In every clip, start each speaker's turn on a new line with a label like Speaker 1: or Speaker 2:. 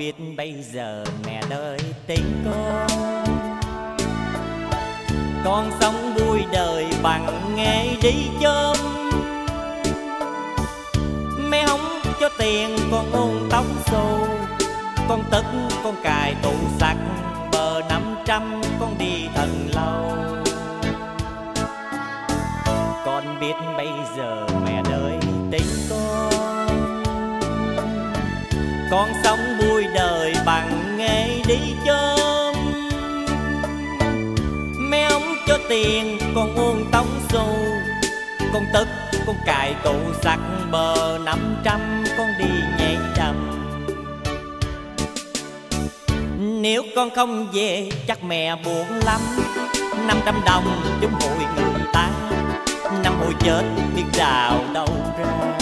Speaker 1: biết bây giờ mẹ đợi tính con sống vui đời bằng nghề đi chớm. Mẹ không cho tiền con ôn tóc xù, con tức con cài tủ sắt bờ 500 con đi thật lâu. Con biết bây giờ mẹ đợi tính con sống vui đời bằng nghề đi chớm. Mẹ không cho tiền con ôn tóc xù, con tức con cài tủ sắt bờ 500 con đi nhảy đầm. Nếu con không về chắc mẹ buồn lắm, 500 đồng chúng hội người ta, năm hồi chết biết đào đâu ra.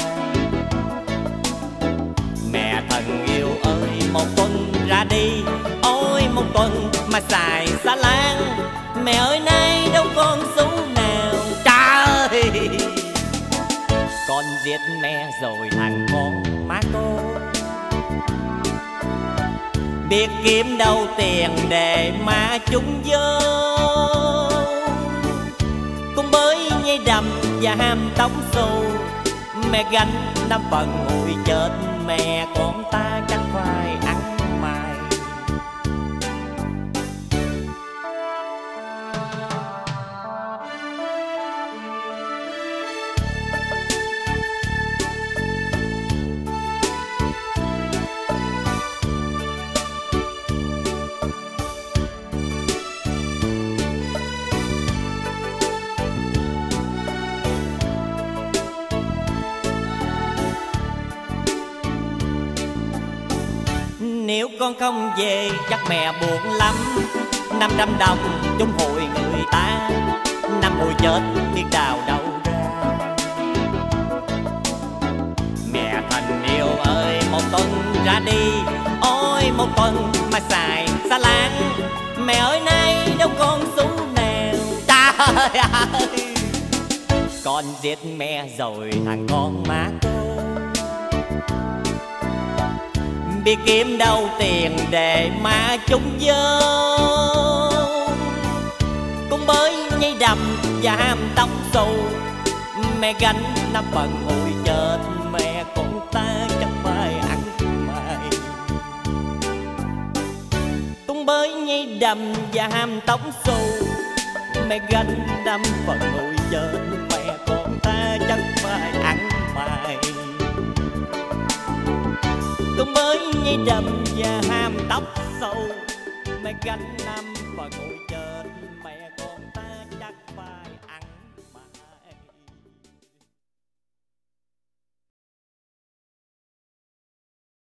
Speaker 1: Mẹ thần yêu ơi một tuần ra đi, ôi một tuần mà xài xá lan. Mẹ ơi nay đâu con xu nào, trời ơi. Con giết mẹ rồi thằng con má cô, biết kiếm đâu tiền để mà chung vô. Con bới nhây đầm và ham tóc xù, mẹ gánh 5 phần ngồi chết mẹ con ta chắc phải ăn mài. Nếu con không về chắc mẹ buồn lắm, 500 đồng chung hội người ta, năm hồi chết biết đào đâu ra. Mẹ thần yêu ơi một tuần ra đi, ôi một tuần mà xài xa láng. Mẹ ơi nay đâu con xu nào, trời ơi. Con giết mẹ rồi thằng con má cô, biết kiếm đâu tiền để mà chung vô. Con bới nhây đầm và ham tóc xù, mẹ gánh 5 phần ngồi chết mẹ con ta chắc phải ăn mày. Con bới nhây đầm và ham tóc xù, mẹ gánh 5 phần ngồi chết mẹ con ta chắc phải ăn mày. Con bới nhây đầm và ham tóc xù, mẹ gánh 5 phần ngồi